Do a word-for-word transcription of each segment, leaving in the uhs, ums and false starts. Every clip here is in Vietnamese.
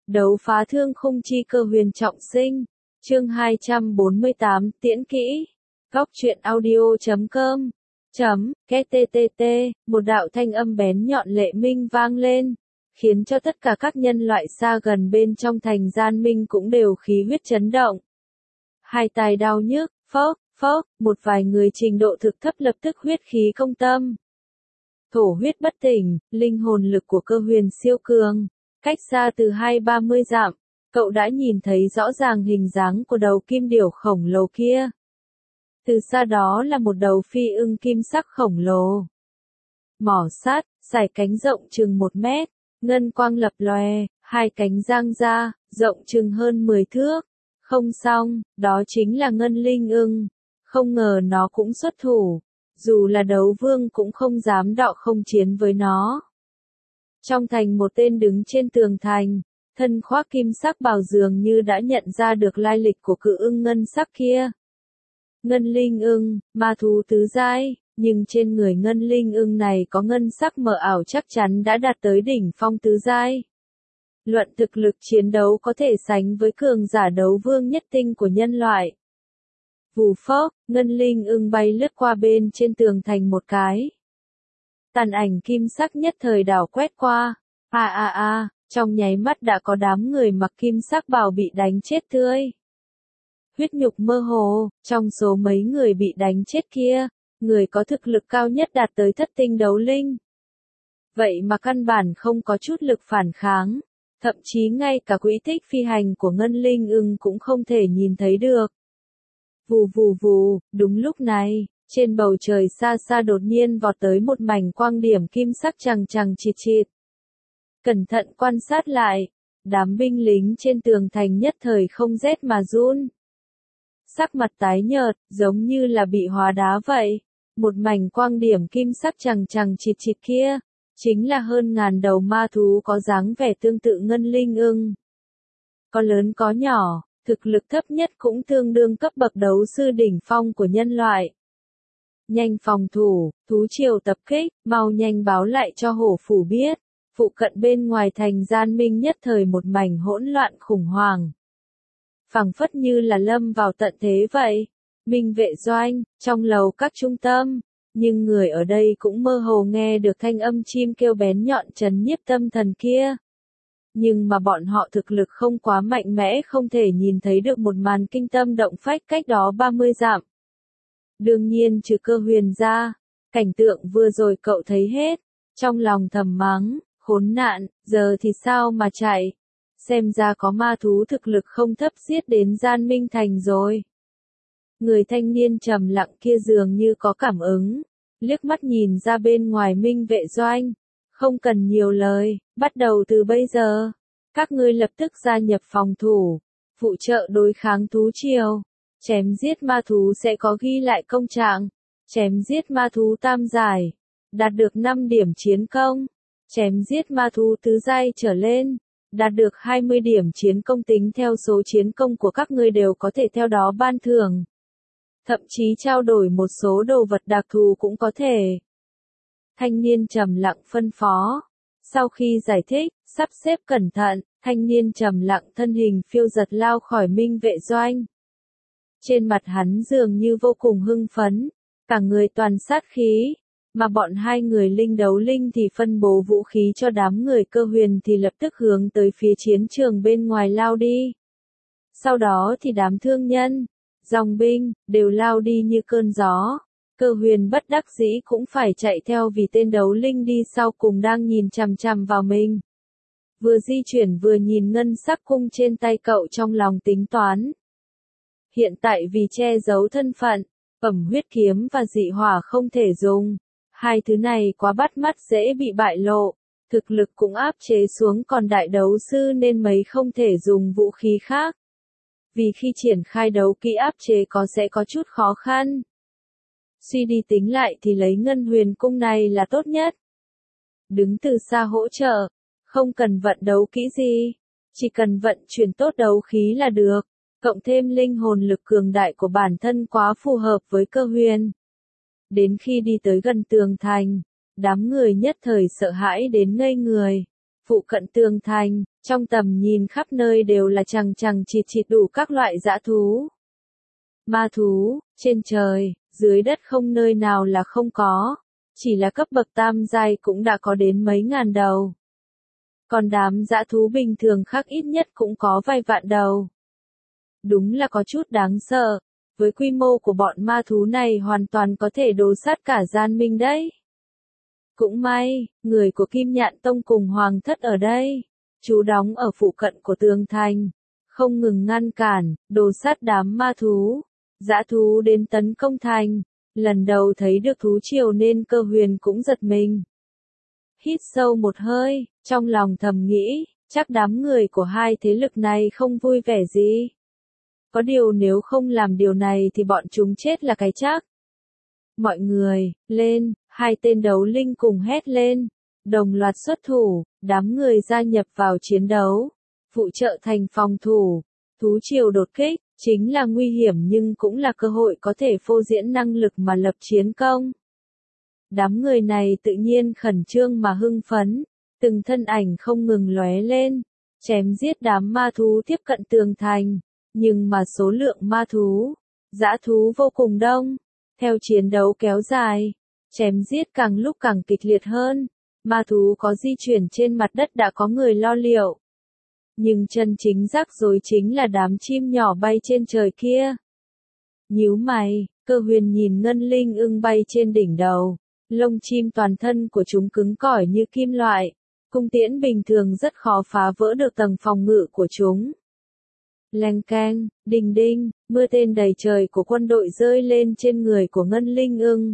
Đấu phá thương khung chi cơ huyền trọng sinh. Chương hai trăm bốn mươi tám, tiễn kỹ. Góc truyện audio chấm com. Chấm, kttt, một đạo thanh âm bén nhọn lệ minh vang lên, khiến cho tất cả các nhân loại xa gần bên trong thành gian minh cũng đều khí huyết chấn động. Hai tai đau nhức, phốc, phốc, một vài người trình độ thực thấp lập tức huyết khí công tâm. Thổ huyết bất tỉnh, linh hồn lực của cơ huyền siêu cường. Cách xa từ hai ba mươi dặm, cậu đã nhìn thấy rõ ràng hình dáng của đầu kim điểu khổng lồ kia. Từ xa đó là một đầu phi ưng kim sắc khổng lồ. Mỏ sắt, sải cánh rộng chừng một mét, ngân quang lập lòe, hai cánh giang ra, rộng chừng hơn mười thước. Không xong, đó chính là ngân linh ưng. Không ngờ nó cũng xuất thủ. Dù là đấu vương cũng không dám đọ không chiến với nó. Trong thành một tên đứng trên tường thành, thân khoác kim sắc bào dường như đã nhận ra được lai lịch của cự ưng ngân sắc kia. Ngân linh ưng, ma thú tứ giai, nhưng trên người ngân linh ưng này có ngân sắc mờ ảo chắc chắn đã đạt tới đỉnh phong tứ giai. Luận thực lực chiến đấu có thể sánh với cường giả đấu vương nhất tinh của nhân loại. Vù phốc, ngân linh ưng bay lướt qua bên trên tường thành một cái. Tàn ảnh kim sắc nhất thời đảo quét qua. À à à, trong nháy mắt đã có đám người mặc kim sắc bào bị đánh chết tươi. Huyết nhục mơ hồ, trong số mấy người bị đánh chết kia, người có thực lực cao nhất đạt tới thất tinh đấu linh. Vậy mà căn bản không có chút lực phản kháng, thậm chí ngay cả quỹ tích phi hành của ngân linh ưng cũng không thể nhìn thấy được. Vù vù vù, đúng lúc này, trên bầu trời xa xa đột nhiên vọt tới một mảnh quang điểm kim sắc chằng chằng chịt chịt. Cẩn thận quan sát lại, đám binh lính trên tường thành nhất thời không rét mà run. Sắc mặt tái nhợt, giống như là bị hóa đá vậy. Một mảnh quang điểm kim sắc chằng chằng chịt chịt kia, chính là hơn ngàn đầu ma thú có dáng vẻ tương tự ngân linh ưng. Có lớn có nhỏ, thực lực thấp nhất cũng tương đương cấp bậc đấu sư đỉnh phong của nhân loại. Nhanh phòng thủ, thú triều tập kích, mau nhanh báo lại cho hổ phủ biết. Phụ cận bên ngoài thành gian minh nhất thời một mảnh hỗn loạn khủng hoảng. Phảng phất như là lâm vào tận thế vậy. Minh vệ doanh, trong lầu các trung tâm, nhưng người ở đây cũng mơ hồ nghe được thanh âm chim kêu bén nhọn trấn nhiếp tâm thần kia. Nhưng mà bọn họ thực lực không quá mạnh mẽ không thể nhìn thấy được một màn kinh tâm động phách cách đó ba mươi dặm. Đương nhiên trừ cơ huyền ra, cảnh tượng vừa rồi cậu thấy hết, trong lòng thầm mắng, khốn nạn, giờ thì sao mà chạy, xem ra có ma thú thực lực không thấp giết đến gian minh thành rồi. Người thanh niên trầm lặng kia dường như có cảm ứng, liếc mắt nhìn ra bên ngoài minh vệ doanh, không cần nhiều lời, bắt đầu từ bây giờ, các ngươi lập tức gia nhập phòng thủ, phụ trợ đối kháng thú triều. Chém giết ma thú sẽ có ghi lại công trạng. Chém giết ma thú tam giải, đạt được năm điểm chiến công. Chém giết ma thú tứ giai trở lên, đạt được hai mươi điểm chiến công tính theo số chiến công của các ngươi đều có thể theo đó ban thưởng. Thậm chí trao đổi một số đồ vật đặc thù cũng có thể. Thanh niên trầm lặng phân phó. Sau khi giải thích, sắp xếp cẩn thận, thanh niên trầm lặng thân hình phiêu giật lao khỏi minh vệ doanh. Trên mặt hắn dường như vô cùng hưng phấn, cả người toàn sát khí, mà bọn hai người linh đấu linh thì phân bố vũ khí cho đám người cơ huyền thì lập tức hướng tới phía chiến trường bên ngoài lao đi. Sau đó thì đám thương nhân, dòng binh, đều lao đi như cơn gió, cơ huyền bất đắc dĩ cũng phải chạy theo vì tên đấu linh đi sau cùng đang nhìn chằm chằm vào mình. Vừa di chuyển vừa nhìn ngân sắc cung trên tay cậu trong lòng tính toán. Hiện tại vì che giấu thân phận, phẩm huyết kiếm và dị hỏa không thể dùng. Hai thứ này quá bắt mắt dễ bị bại lộ, thực lực cũng áp chế xuống còn đại đấu sư nên mấy không thể dùng vũ khí khác. Vì khi triển khai đấu kỹ áp chế có sẽ có chút khó khăn. Suy đi tính lại thì lấy ngân huyền cung này là tốt nhất. Đứng từ xa hỗ trợ, không cần vận đấu kỹ gì, chỉ cần vận chuyển tốt đấu khí là được. Cộng thêm linh hồn lực cường đại của bản thân quá phù hợp với cơ huyền. Đến khi đi tới gần tường thành, đám người nhất thời sợ hãi đến ngây người. Phụ cận tường thành, Trong tầm nhìn khắp nơi đều là chằng chằng chịt chịt đủ các loại dã thú. Ma thú, trên trời, dưới đất không nơi nào là không có. Chỉ là cấp bậc tam giai cũng đã có đến mấy ngàn đầu. Còn đám dã thú bình thường khác ít nhất cũng có vài vạn đầu. Đúng là có chút đáng sợ. Với quy mô của bọn ma thú này hoàn toàn có thể đổ sát cả Gian Minh đấy. Cũng may, người của Kim Nhạn Tông cùng Hoàng thất ở đây, trú đóng ở phụ cận của tường thành, không ngừng ngăn cản, đổ sát đám ma thú, dã thú đến tấn công thành. Lần đầu thấy được thú triều nên Cơ Huyền cũng giật mình. Hít sâu một hơi, trong lòng thầm nghĩ, chắc đám người của hai thế lực này không vui vẻ gì. Có điều nếu không làm điều này thì bọn chúng chết là cái chắc. Mọi người, lên, hai tên đấu linh cùng hét lên, đồng loạt xuất thủ, đám người gia nhập vào chiến đấu, phụ trợ thành phòng thủ, thú triều đột kích, chính là nguy hiểm nhưng cũng là cơ hội có thể phô diễn năng lực mà lập chiến công. Đám người này tự nhiên khẩn trương mà hưng phấn, từng thân ảnh không ngừng lóe lên, chém giết đám ma thú tiếp cận tường thành, nhưng mà số lượng ma thú, dã thú vô cùng đông. Theo chiến đấu kéo dài, chém giết càng lúc càng kịch liệt hơn, ma thú có di chuyển trên mặt đất đã có người lo liệu. Nhưng chân chính rắc rối chính là đám chim nhỏ bay trên trời kia. Nhíu mày, Cơ Huyền nhìn ngân linh ưng bay trên đỉnh đầu, lông chim toàn thân của chúng cứng cỏi như kim loại, cung tiễn bình thường rất khó phá vỡ được tầng phòng ngự của chúng. Leng keng, đinh đinh, mưa tên đầy trời của quân đội rơi lên trên người của ngân linh ưng.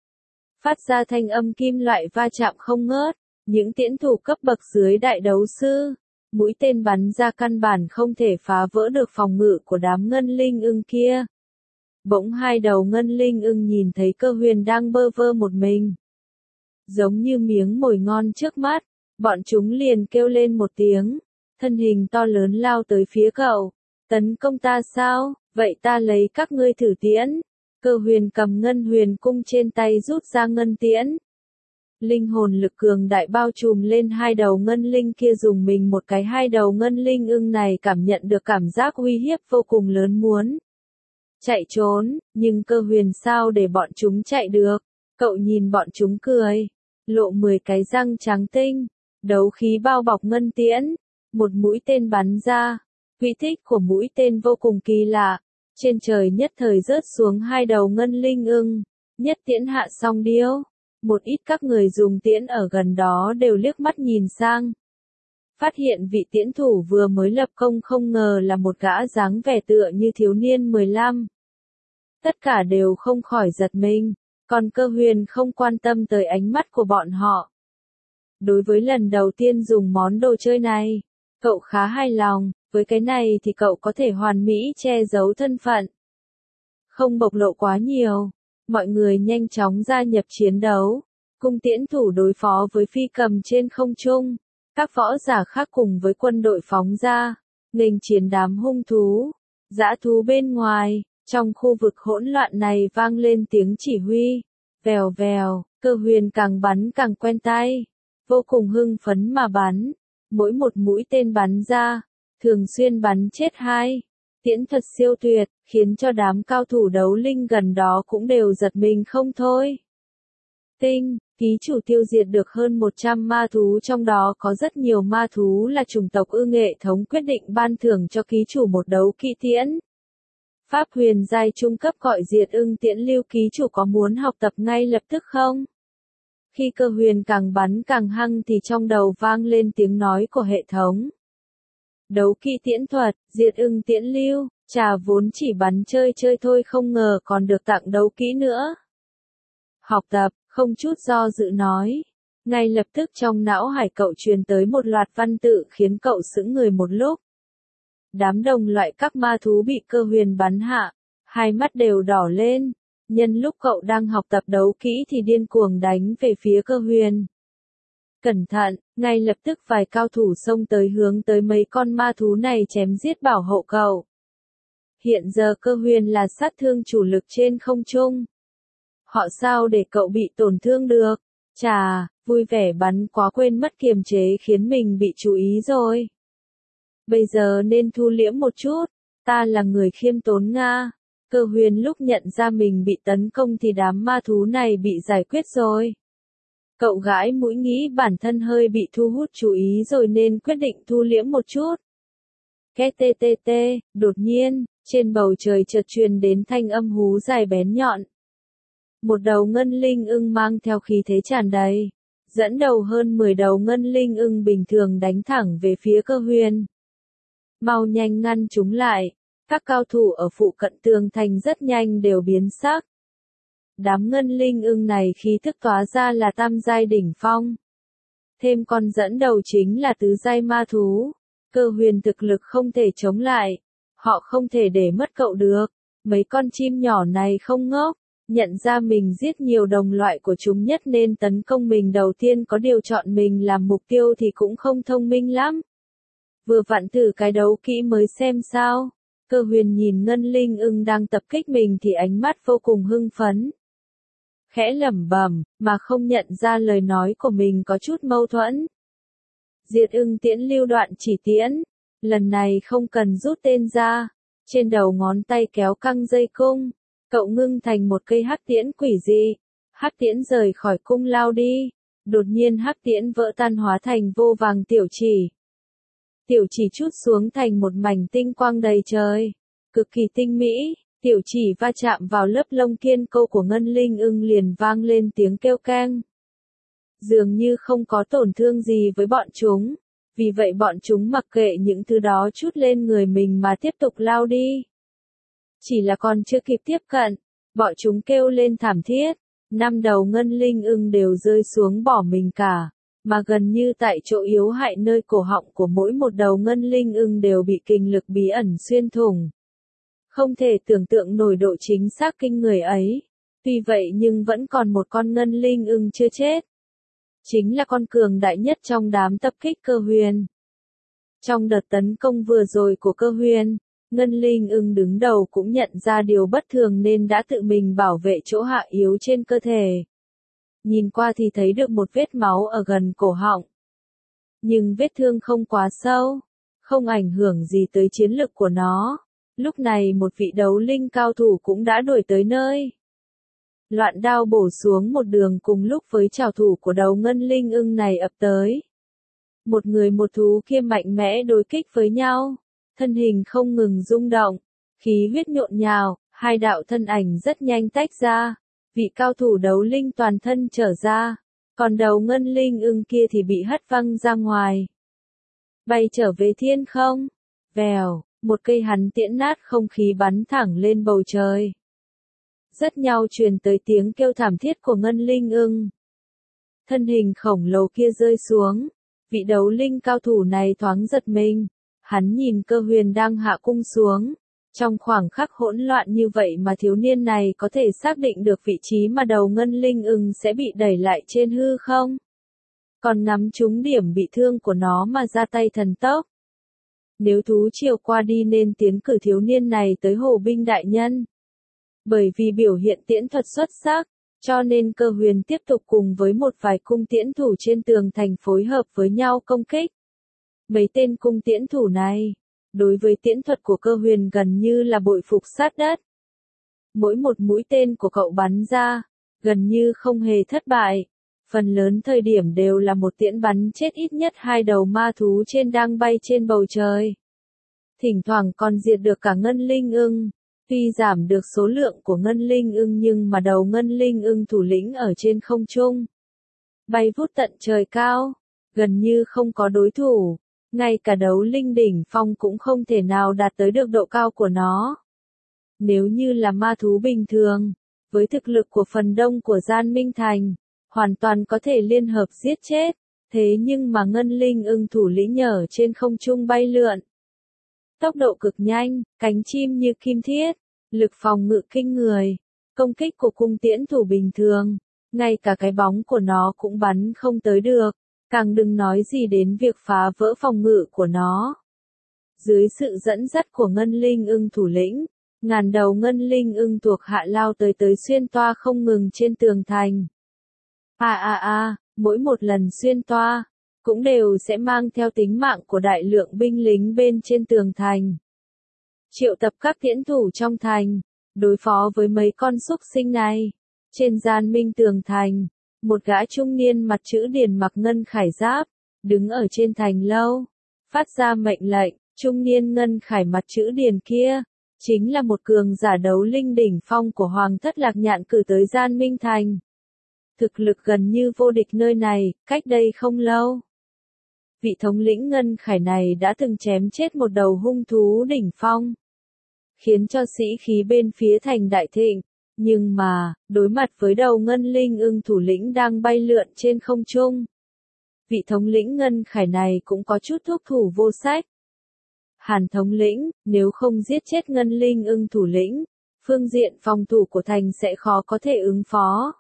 Phát ra thanh âm kim loại va chạm không ngớt, những tiễn thủ cấp bậc dưới đại đấu sư, mũi tên bắn ra căn bản không thể phá vỡ được phòng ngự của đám ngân linh ưng kia. Bỗng hai đầu ngân linh ưng nhìn thấy Cơ Huyền đang bơ vơ một mình. Giống như miếng mồi ngon trước mắt, bọn chúng liền kêu lên một tiếng, thân hình to lớn lao tới phía cậu. Tấn công ta sao, vậy ta lấy các ngươi thử tiễn. Cơ Huyền cầm ngân huyền cung trên tay rút ra ngân tiễn. Linh hồn lực cường đại bao trùm lên hai đầu ngân linh kia, dùng mình một cái hai đầu ngân linh ưng này cảm nhận được cảm giác uy hiếp vô cùng lớn, muốn chạy trốn, nhưng Cơ Huyền sao để bọn chúng chạy được. Cậu nhìn bọn chúng cười, lộ mười cái răng trắng tinh, đấu khí bao bọc ngân tiễn, một mũi tên bắn ra. Quỹ tích của mũi tên vô cùng kỳ lạ, trên trời nhất thời rớt xuống hai đầu ngân linh ưng, nhất tiễn hạ song điêu. Một ít các người dùng tiễn ở gần đó đều liếc mắt nhìn sang. Phát hiện vị tiễn thủ vừa mới lập công không ngờ là một gã dáng vẻ tựa như thiếu niên mười lăm. Tất cả đều không khỏi giật mình, còn Cơ Huyền không quan tâm tới ánh mắt của bọn họ. Đối với lần đầu tiên dùng món đồ chơi này, cậu khá hài lòng. Với cái này thì cậu có thể hoàn mỹ che giấu thân phận, không bộc lộ quá nhiều. Mọi người nhanh chóng gia nhập chiến đấu, cung tiễn thủ đối phó với phi cầm trên không trung, các võ giả khác cùng với quân đội phóng ra, nghênh chiến đám hung thú, dã thú bên ngoài. Trong khu vực hỗn loạn này vang lên tiếng chỉ huy, vèo vèo, Cơ Huyền càng bắn càng quen tay, vô cùng hưng phấn mà bắn, mỗi một mũi tên bắn ra, thường xuyên bắn chết hai. Tiễn thuật siêu tuyệt, khiến cho đám cao thủ đấu linh gần đó cũng đều giật mình không thôi. Tinh, ký chủ tiêu diệt được hơn một trăm ma thú, trong đó có rất nhiều ma thú là chủng tộc ưng, hệ thống quyết định ban thưởng cho ký chủ một đấu kỹ tiễn. Pháp huyền giai trung cấp gọi diệt ưng tiễn lưu, ký chủ có muốn học tập ngay lập tức không? Khi Cơ Huyền càng bắn càng hăng thì trong đầu vang lên tiếng nói của hệ thống. Đấu kỹ tiễn thuật, diệt ưng tiễn lưu, chà, vốn chỉ bắn chơi chơi thôi không ngờ còn được tặng đấu kỹ nữa. Học tập, không chút do dự nói. Ngay lập tức trong não hải cậu truyền tới một loạt văn tự khiến cậu sững người một lúc. Đám đồng loại các ma thú bị Cơ Huyền bắn hạ, hai mắt đều đỏ lên. Nhân lúc cậu đang học tập đấu kỹ thì điên cuồng đánh về phía Cơ Huyền. Cẩn thận, ngay lập tức vài cao thủ xông tới hướng tới mấy con ma thú này chém giết bảo hộ cậu. Hiện giờ Cơ Huyền là sát thương chủ lực trên không trung. Họ sao để cậu bị tổn thương được? Chà, vui vẻ bắn quá quên mất kiềm chế khiến mình bị chú ý rồi. Bây giờ nên thu liễm một chút, ta là người khiêm tốn Nga. Cơ huyền lúc nhận ra mình bị tấn công thì đám ma thú này bị giải quyết rồi. Cậu gãi mũi nghĩ bản thân hơi bị thu hút chú ý rồi nên quyết định thu liễm một chút. Két tê tê tê, đột nhiên, trên bầu trời chợt truyền đến thanh âm hú dài bén nhọn. Một đầu ngân linh ưng mang theo khí thế tràn đầy, dẫn đầu hơn mười đầu ngân linh ưng bình thường đánh thẳng về phía Cơ huyền. Mau nhanh ngăn chúng lại, các cao thủ ở phụ cận tường thành rất nhanh đều biến sắc. Đám ngân linh ưng này khí thức tỏa ra là tam giai đỉnh phong. Thêm con dẫn đầu chính là tứ giai ma thú. Cơ huyền thực lực không thể chống lại. Họ không thể để mất cậu được. Mấy con chim nhỏ này không ngốc. Nhận ra mình giết nhiều đồng loại của chúng nhất nên tấn công mình đầu tiên có điều chọn mình làm mục tiêu thì cũng không thông minh lắm. Vừa vặn thử cái đấu kỹ mới xem sao. Cơ huyền nhìn ngân linh ưng đang tập kích mình thì ánh mắt vô cùng hưng phấn. Khẽ lẩm bẩm, mà không nhận ra lời nói của mình có chút mâu thuẫn. Diệt ưng tiễn lưu đoạn chỉ tiễn, lần này không cần rút tên ra, trên đầu ngón tay kéo căng dây cung, cậu ngưng thành một cây hắc tiễn quỷ dị, hắc tiễn rời khỏi cung lao đi, đột nhiên hắc tiễn vỡ tan hóa thành vô vàng tiểu chỉ. Tiểu chỉ trút xuống thành một mảnh tinh quang đầy trời, cực kỳ tinh mỹ. Tiểu chỉ va chạm vào lớp lông kiên câu của ngân linh ưng liền vang lên tiếng kêu keng. Dường như không có tổn thương gì với bọn chúng, vì vậy bọn chúng mặc kệ những thứ đó chút lên người mình mà tiếp tục lao đi. Chỉ là còn chưa kịp tiếp cận, bọn chúng kêu lên thảm thiết, năm đầu ngân linh ưng đều rơi xuống bỏ mình cả, mà gần như tại chỗ yếu hại nơi cổ họng của mỗi một đầu ngân linh ưng đều bị kình lực bí ẩn xuyên thủng. Không thể tưởng tượng nổi độ chính xác kinh người ấy. Tuy vậy nhưng vẫn còn một con ngân linh ưng chưa chết. Chính là con cường đại nhất trong đám tập kích Cơ huyền. Trong đợt tấn công vừa rồi của Cơ huyền, ngân linh ưng đứng đầu cũng nhận ra điều bất thường nên đã tự mình bảo vệ chỗ hạ yếu trên cơ thể. Nhìn qua thì thấy được một vết máu ở gần cổ họng. Nhưng vết thương không quá sâu, không ảnh hưởng gì tới chiến lực của nó. Lúc này một vị đấu linh cao thủ cũng đã đuổi tới nơi. Loạn đao bổ xuống một đường cùng lúc với trảo thủ của đầu ngân linh ưng này ập tới. Một người một thú kia mạnh mẽ đối kích với nhau, thân hình không ngừng rung động, khí huyết nhộn nhào, hai đạo thân ảnh rất nhanh tách ra, vị cao thủ đấu linh toàn thân trở ra, còn đầu ngân linh ưng kia thì bị hất văng ra ngoài. Bay trở về thiên không, vèo. Một cây hắn tiễn nát không khí bắn thẳng lên bầu trời. Rất nhau truyền tới tiếng kêu thảm thiết của ngân linh ưng. Thân hình khổng lồ kia rơi xuống. Vị đấu linh cao thủ này thoáng giật mình. Hắn nhìn Cơ huyền đang hạ cung xuống. Trong khoảng khắc hỗn loạn như vậy mà thiếu niên này có thể xác định được vị trí mà đầu ngân linh ưng sẽ bị đẩy lại trên hư không? Còn ngắm trúng điểm bị thương của nó mà ra tay thần tốc. Nếu thú chiều qua đi nên tiến cử thiếu niên này tới Hồ binh đại nhân. Bởi vì biểu hiện tiễn thuật xuất sắc, cho nên Cơ huyền tiếp tục cùng với một vài cung tiễn thủ trên tường thành phối hợp với nhau công kích. Mấy tên cung tiễn thủ này, đối với tiễn thuật của Cơ huyền gần như là bội phục sát đất. Mỗi một mũi tên của cậu bắn ra, gần như không hề thất bại. Phần lớn thời điểm đều là một tiễn bắn chết ít nhất hai đầu ma thú trên đang bay trên bầu trời. Thỉnh thoảng còn diệt được cả ngân linh ưng. Tuy giảm được số lượng của ngân linh ưng nhưng mà đầu ngân linh ưng thủ lĩnh ở trên không trung. Bay vút tận trời cao, gần như không có đối thủ. Ngay cả đấu linh đỉnh phong cũng không thể nào đạt tới được độ cao của nó. Nếu như là ma thú bình thường, với thực lực của phần đông của Gian Minh Thành, hoàn toàn có thể liên hợp giết chết, thế nhưng mà ngân linh ưng thủ lĩnh ở trên không trung bay lượn. Tốc độ cực nhanh, cánh chim như kim thiết, lực phòng ngự kinh người, công kích của cung tiễn thủ bình thường, ngay cả cái bóng của nó cũng bắn không tới được, càng đừng nói gì đến việc phá vỡ phòng ngự của nó. Dưới sự dẫn dắt của ngân linh ưng thủ lĩnh, ngàn đầu ngân linh ưng thuộc hạ lao tới tới xuyên toa không ngừng trên tường thành. À à à, mỗi một lần xuyên toa, cũng đều sẽ mang theo tính mạng của đại lượng binh lính bên trên tường thành. Triệu tập các tiễn thủ trong thành, đối phó với mấy con súc sinh này. Trên gian minh tường thành, một gã trung niên mặt chữ điền mặc ngân khải giáp, đứng ở trên thành lâu, phát ra mệnh lệnh. Trung niên ngân khải mặt chữ điền kia, chính là một cường giả đấu linh đỉnh phong của Hoàng thất Lạc Nhạn cử tới gian minh thành. Thực lực gần như vô địch nơi này, cách đây không lâu. Vị thống lĩnh ngân khải này đã từng chém chết một đầu hung thú đỉnh phong, khiến cho sĩ khí bên phía thành đại thịnh. Nhưng mà, đối mặt với đầu ngân linh ưng thủ lĩnh đang bay lượn trên không trung, vị thống lĩnh ngân khải này cũng có chút thuốc thủ vô sách. Hàn thống lĩnh, nếu không giết chết ngân linh ưng thủ lĩnh, phương diện phòng thủ của thành sẽ khó có thể ứng phó.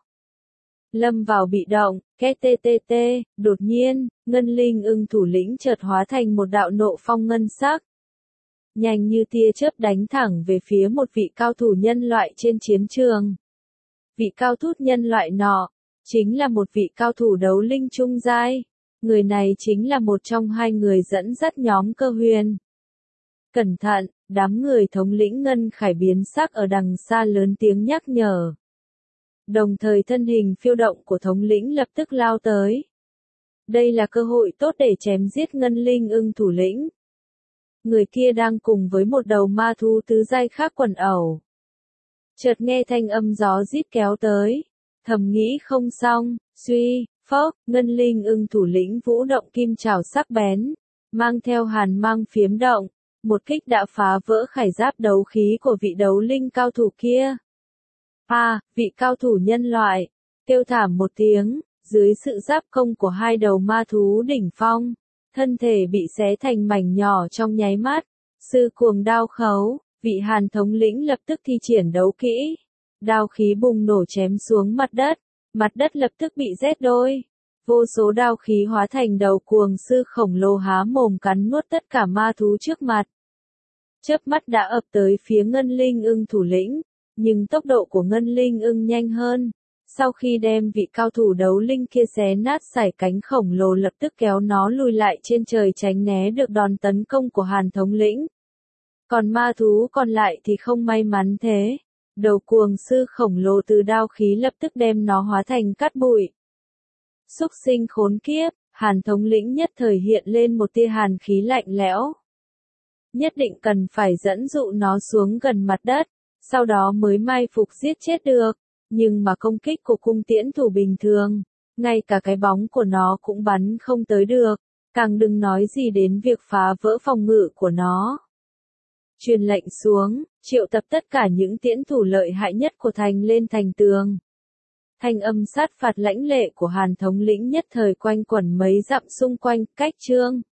Lâm vào bị động, két tê tê tê, đột nhiên, ngân linh ưng thủ lĩnh chợt hóa thành một đạo nộ phong ngân sắc. Nhanh như tia chớp đánh thẳng về phía một vị cao thủ nhân loại trên chiến trường. Vị cao thủ nhân loại nọ, chính là một vị cao thủ đấu linh trung giai. Người này chính là một trong hai người dẫn dắt nhóm Cơ Huyền. Cẩn thận, đám người thống lĩnh ngân khải biến sắc ở đằng xa lớn tiếng nhắc nhở. Đồng thời thân hình phiêu động của thống lĩnh lập tức lao tới. Đây là cơ hội tốt để chém giết ngân linh ưng thủ lĩnh. Người kia đang cùng với một đầu ma thú tứ giai khác quần ẩu. Chợt nghe thanh âm gió rít kéo tới, thầm nghĩ không xong, suy, phốc, ngân linh ưng thủ lĩnh vũ động kim trảo sắc bén, mang theo hàn mang phiếm động, một kích đã phá vỡ khải giáp đấu khí của vị đấu linh cao thủ kia. À, vị cao thủ nhân loại, kêu thảm một tiếng, dưới sự giáp công của hai đầu ma thú đỉnh phong, thân thể bị xé thành mảnh nhỏ trong nháy mắt. Sư cuồng đao khấu, vị Hàn thống lĩnh lập tức thi triển đấu kỹ. Đao khí bùng nổ chém xuống mặt đất, mặt đất lập tức bị rét đôi. Vô số đao khí hóa thành đầu cuồng sư khổng lồ há mồm cắn nuốt tất cả ma thú trước mặt. Chớp mắt đã ập tới phía ngân linh ưng thủ lĩnh, nhưng tốc độ của ngân linh ưng nhanh hơn. Sau khi đem vị cao thủ đấu linh kia xé nát sải cánh khổng lồ lập tức kéo nó lùi lại trên trời tránh né được đòn tấn công của Hàn thống lĩnh. Còn ma thú còn lại thì không may mắn thế. Đầu cuồng sư khổng lồ từ đao khí lập tức đem nó hóa thành cát bụi. Súc sinh khốn kiếp, Hàn thống lĩnh nhất thời hiện lên một tia hàn khí lạnh lẽo. Nhất định cần phải dẫn dụ nó xuống gần mặt đất, sau đó mới mai phục giết chết được. Nhưng mà công kích của cung tiễn thủ bình thường, ngay cả cái bóng của nó cũng bắn không tới được, càng đừng nói gì đến việc phá vỡ phòng ngự của nó. Truyền lệnh xuống, triệu tập tất cả những tiễn thủ lợi hại nhất của thành lên thành tường. Thanh âm sát phạt lãnh lệ của Hàn thống lĩnh nhất thời quanh quẩn mấy dặm xung quanh, cách chương.